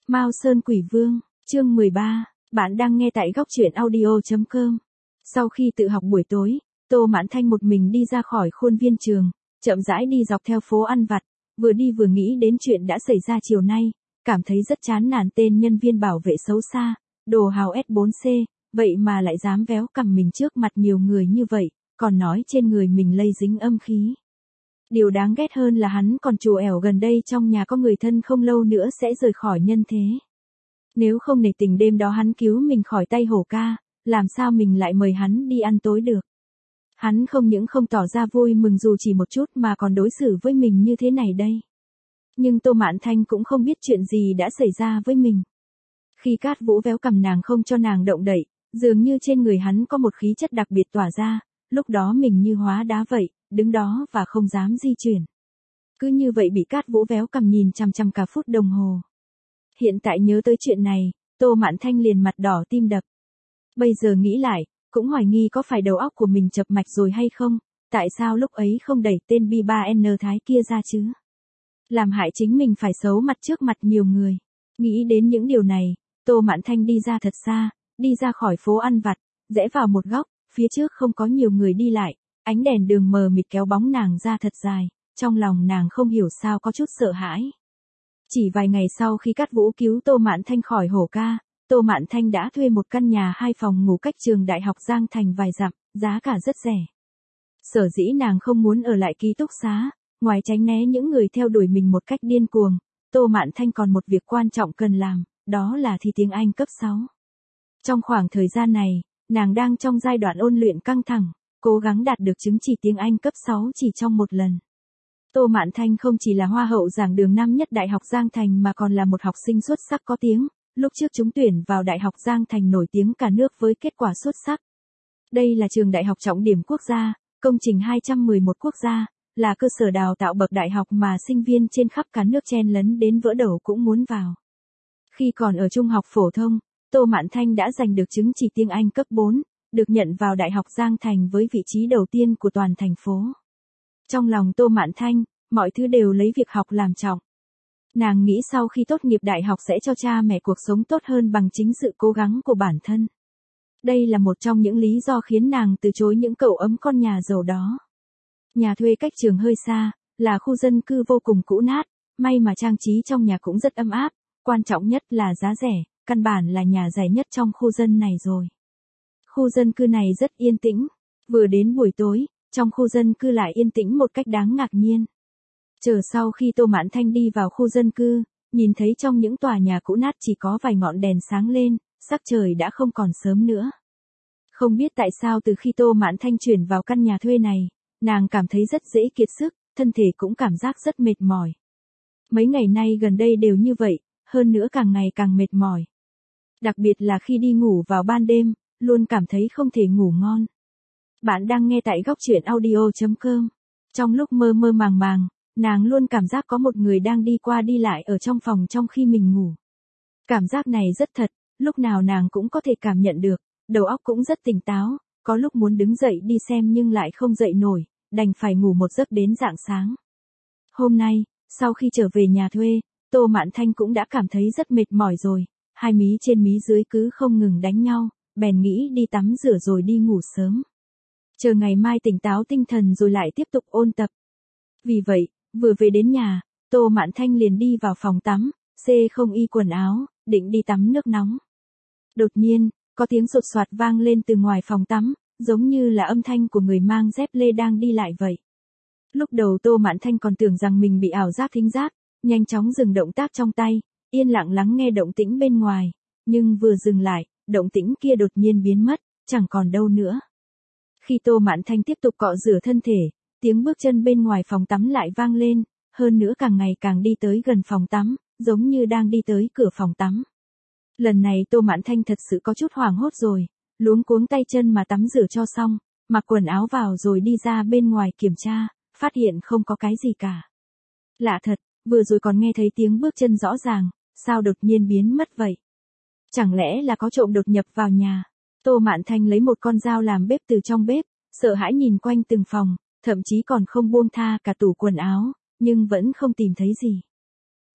Mao Sơn Quỷ Vương, chương 13, bạn đang nghe tại góc truyện audio.com. Sau khi tự học buổi tối, Tô Mãn Thanh một mình đi ra khỏi khuôn viên trường, chậm rãi đi dọc theo phố ăn vặt, vừa đi vừa nghĩ đến chuyện đã xảy ra chiều nay, cảm thấy rất chán nản tên nhân viên bảo vệ xấu xa, đồ hào S4C, vậy mà lại dám véo cằm mình trước mặt nhiều người như vậy, còn nói trên người mình lây dính âm khí. Điều đáng ghét hơn là hắn còn trù ẻo gần đây trong nhà có người thân không lâu nữa sẽ rời khỏi nhân thế. Nếu không nể tình đêm đó hắn cứu mình khỏi tay hổ ca, làm sao mình lại mời hắn đi ăn tối được. Hắn không những không tỏ ra vui mừng dù chỉ một chút mà còn đối xử với mình như thế này đây. Nhưng Tô Mãn Thanh cũng không biết chuyện gì đã xảy ra với mình. Khi Cát Vũ véo cằm nàng không cho nàng động đậy, dường như trên người hắn có một khí chất đặc biệt tỏa ra, lúc đó mình như hóa đá vậy, đứng đó và không dám di chuyển. Cứ như vậy bị Cát Vũ véo cằm nhìn chằm chằm cả phút đồng hồ. Hiện tại nhớ tới chuyện này, Tô Mãn Thanh liền mặt đỏ tim đập. Bây giờ nghĩ lại, cũng hoài nghi có phải đầu óc của mình chập mạch rồi hay không, tại sao lúc ấy không đẩy tên B3N Thái kia ra chứ? Làm hại chính mình phải xấu mặt trước mặt nhiều người. Nghĩ đến những điều này, Tô Mãn Thanh đi ra thật xa, đi ra khỏi phố ăn vặt, rẽ vào một góc, phía trước không có nhiều người đi lại, ánh đèn đường mờ mịt kéo bóng nàng ra thật dài, trong lòng nàng không hiểu sao có chút sợ hãi. Chỉ vài ngày sau khi Cát Vũ cứu Tô Mãn Thanh khỏi hổ ca, Tô Mãn Thanh đã thuê một căn nhà 2 phòng ngủ cách trường đại học Giang Thành vài dặm, giá cả rất rẻ. Sở dĩ nàng không muốn ở lại ký túc xá, ngoài tránh né những người theo đuổi mình một cách điên cuồng, Tô Mãn Thanh còn một việc quan trọng cần làm, đó là thi tiếng Anh cấp 6. Trong khoảng thời gian này, nàng đang trong giai đoạn ôn luyện căng thẳng, cố gắng đạt được chứng chỉ tiếng Anh cấp 6 chỉ trong một lần. Tô Mãn Thanh không chỉ là hoa hậu giảng đường năm nhất Đại học Giang Thành mà còn là một học sinh xuất sắc có tiếng, lúc trước trúng tuyển vào Đại học Giang Thành nổi tiếng cả nước với kết quả xuất sắc. Đây là trường đại học trọng điểm quốc gia, công trình 211 quốc gia, là cơ sở đào tạo bậc đại học mà sinh viên trên khắp cả nước chen lấn đến vỡ đầu cũng muốn vào. Khi còn ở trung học phổ thông, Tô Mãn Thanh đã giành được chứng chỉ tiếng Anh cấp 4, được nhận vào Đại học Giang Thành với vị trí đầu tiên của toàn thành phố. Trong lòng Tô Mãn Thanh, mọi thứ đều lấy việc học làm trọng. Nàng nghĩ sau khi tốt nghiệp đại học sẽ cho cha mẹ cuộc sống tốt hơn bằng chính sự cố gắng của bản thân. Đây là một trong những lý do khiến nàng từ chối những cậu ấm con nhà giàu đó. Nhà thuê cách trường hơi xa, là khu dân cư vô cùng cũ nát, may mà trang trí trong nhà cũng rất ấm áp, quan trọng nhất là giá rẻ, căn bản là nhà rẻ nhất trong khu dân này rồi. Khu dân cư này rất yên tĩnh, vừa đến buổi tối, trong khu dân cư lại yên tĩnh một cách đáng ngạc nhiên. Chờ sau khi Tô Mãn Thanh đi vào khu dân cư, nhìn thấy trong những tòa nhà cũ nát chỉ có vài ngọn đèn sáng lên, sắc trời đã không còn sớm nữa. Không biết tại sao từ khi Tô Mãn Thanh chuyển vào căn nhà thuê này, nàng cảm thấy rất dễ kiệt sức, thân thể cũng cảm giác rất mệt mỏi. Mấy ngày nay gần đây đều như vậy, hơn nữa càng ngày càng mệt mỏi. Đặc biệt là khi đi ngủ vào ban đêm, luôn cảm thấy không thể ngủ ngon. Bạn đang nghe tại góc truyện audio.com. Trong lúc mơ mơ màng màng, nàng luôn cảm giác có một người đang đi qua đi lại ở trong phòng trong khi mình ngủ. Cảm giác này rất thật, lúc nào nàng cũng có thể cảm nhận được, đầu óc cũng rất tỉnh táo, có lúc muốn đứng dậy đi xem nhưng lại không dậy nổi, đành phải ngủ một giấc đến rạng sáng. Hôm nay, sau khi trở về nhà thuê, Tô Mãn Thanh cũng đã cảm thấy rất mệt mỏi rồi, hai mí trên mí dưới cứ không ngừng đánh nhau, bèn nghĩ đi tắm rửa rồi đi ngủ sớm. Chờ ngày mai tỉnh táo tinh thần rồi lại tiếp tục ôn tập. Vì vậy, vừa về đến nhà, Tô Mãn Thanh liền đi vào phòng tắm, không y quần áo, định đi tắm nước nóng. Đột nhiên, có tiếng sột soạt vang lên từ ngoài phòng tắm, giống như là âm thanh của người mang dép lê đang đi lại vậy. Lúc đầu Tô Mãn Thanh còn tưởng rằng mình bị ảo giác thính giác, nhanh chóng dừng động tác trong tay, yên lặng lắng nghe động tĩnh bên ngoài, nhưng vừa dừng lại, động tĩnh kia đột nhiên biến mất, chẳng còn đâu nữa. Khi Tô Mãn Thanh tiếp tục cọ rửa thân thể, tiếng bước chân bên ngoài phòng tắm lại vang lên, hơn nữa càng ngày càng đi tới gần phòng tắm, giống như đang đi tới cửa phòng tắm. Lần này Tô Mãn Thanh thật sự có chút hoảng hốt rồi, luống cuống tay chân mà tắm rửa cho xong, mặc quần áo vào rồi đi ra bên ngoài kiểm tra, phát hiện không có cái gì cả. Lạ thật, vừa rồi còn nghe thấy tiếng bước chân rõ ràng, sao đột nhiên biến mất vậy? Chẳng lẽ là có trộm đột nhập vào nhà? Tô Mãn Thanh lấy một con dao làm bếp từ trong bếp, sợ hãi nhìn quanh từng phòng, thậm chí còn không buông tha cả tủ quần áo, nhưng vẫn không tìm thấy gì.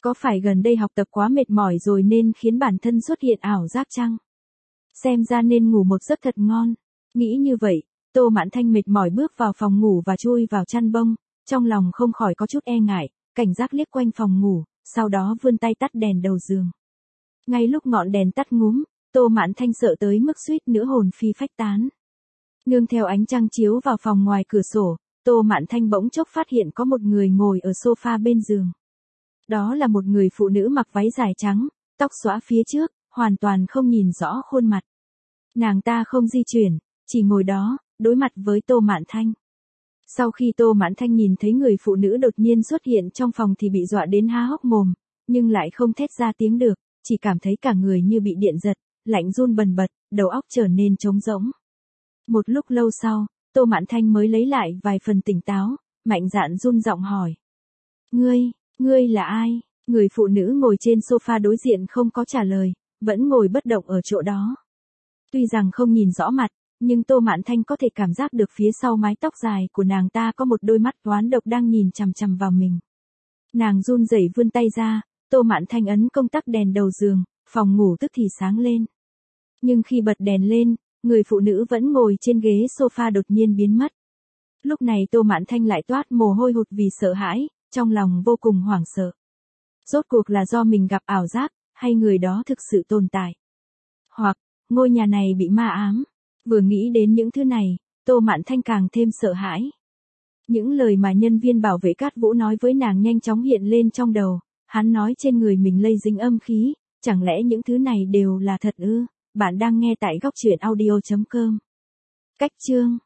Có phải gần đây học tập quá mệt mỏi rồi nên khiến bản thân xuất hiện ảo giác chăng? Xem ra nên ngủ một giấc thật ngon. Nghĩ như vậy, Tô Mãn Thanh mệt mỏi bước vào phòng ngủ và chui vào chăn bông, trong lòng không khỏi có chút e ngại, cảnh giác liếc quanh phòng ngủ, sau đó vươn tay tắt đèn đầu giường. Ngay lúc ngọn đèn tắt ngúm, Tô Mãn Thanh sợ tới mức suýt nữa hồn phi phách tán. Nương theo ánh trăng chiếu vào phòng ngoài cửa sổ, Tô Mãn Thanh bỗng chốc phát hiện có một người ngồi ở sofa bên giường. Đó là một người phụ nữ mặc váy dài trắng, tóc xõa phía trước, hoàn toàn không nhìn rõ khuôn mặt. Nàng ta không di chuyển, chỉ ngồi đó, đối mặt với Tô Mãn Thanh. Sau khi Tô Mãn Thanh nhìn thấy người phụ nữ đột nhiên xuất hiện trong phòng thì bị dọa đến há hốc mồm, nhưng lại không thét ra tiếng được, chỉ cảm thấy cả người như bị điện giật, lạnh run bần bật, đầu óc trở nên trống rỗng. Một lúc lâu sau, Tô Mãn Thanh mới lấy lại vài phần tỉnh táo, mạnh dạn run giọng hỏi. Ngươi là ai? Người phụ nữ ngồi trên sofa đối diện không có trả lời, vẫn ngồi bất động ở chỗ đó. Tuy rằng không nhìn rõ mặt, nhưng Tô Mãn Thanh có thể cảm giác được phía sau mái tóc dài của nàng ta có một đôi mắt oán độc đang nhìn chằm chằm vào mình. Nàng run rẩy vươn tay ra, Tô Mãn Thanh ấn công tắc đèn đầu giường, phòng ngủ tức thì sáng lên. Nhưng khi bật đèn lên, người phụ nữ vẫn ngồi trên ghế sofa đột nhiên biến mất. Lúc này Tô Mãn Thanh lại toát mồ hôi hột vì sợ hãi, trong lòng vô cùng hoảng sợ. Rốt cuộc là do mình gặp ảo giác, hay người đó thực sự tồn tại? Hoặc, ngôi nhà này bị ma ám. Vừa nghĩ đến những thứ này, Tô Mãn Thanh càng thêm sợ hãi. Những lời mà nhân viên bảo vệ Cát Vũ nói với nàng nhanh chóng hiện lên trong đầu, hắn nói trên người mình lây dính âm khí, chẳng lẽ những thứ này đều là thật ư? Bạn đang nghe tại góc truyện audio.com. Cách chương